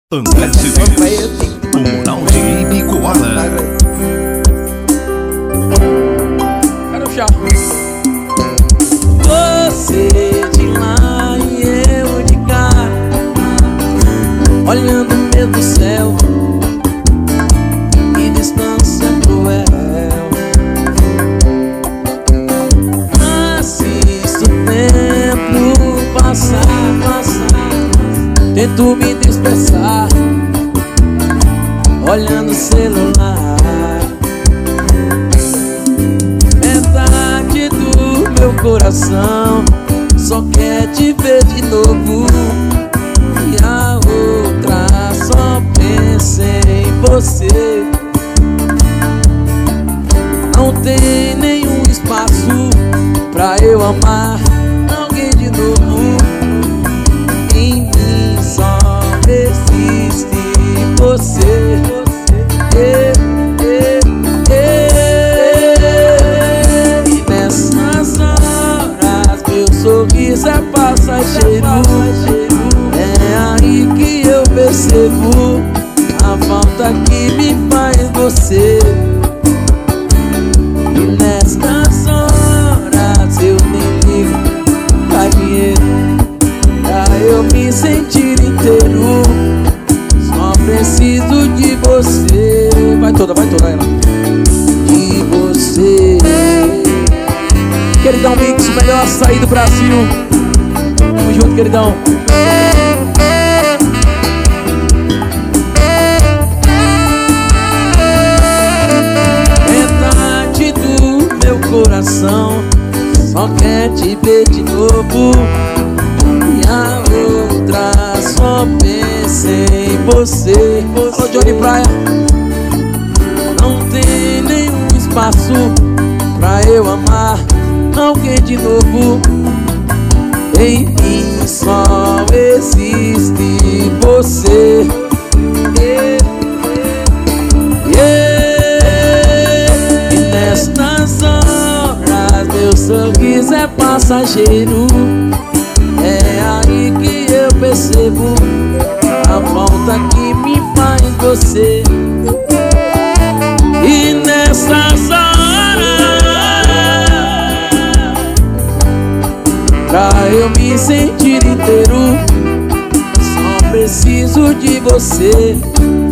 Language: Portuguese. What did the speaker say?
André Cedeiros, o Moral de Ibicoara. Cadê o chá? Você de lá e eu de cá, olhando pelo céu, que distância cruel. Assisto o tempo passar, tento me dispersar, olhando o celular. Metade do meu coração só quer te ver de novo, e a outra só pensa em você. Não tem nenhum espaço pra eu amar alguém de novo. Em mim só existe você. E nessas horas meu sorriso é passageiro. É aí que eu percebo a falta que me faz você. E nessas horas eu nem ligo pra dinheiro, pra eu me sentir inteiro. Só preciso de você. Vai toda ela. De você. Queridão Mix, o melhor açaí do Brasil. Tamo junto, queridão. Metade do meu coração só quer te ver de novo, e a outra só pensa em você. Alô, Johnny Praia. Não tem nenhum espaço pra eu amar alguém de novo. Em mim só existe você. E nestas horas meu sorriso é passageiro. É aí que eu percebo a falta que me faz você. E nessas horas, pra eu me sentir inteiro, só preciso de você.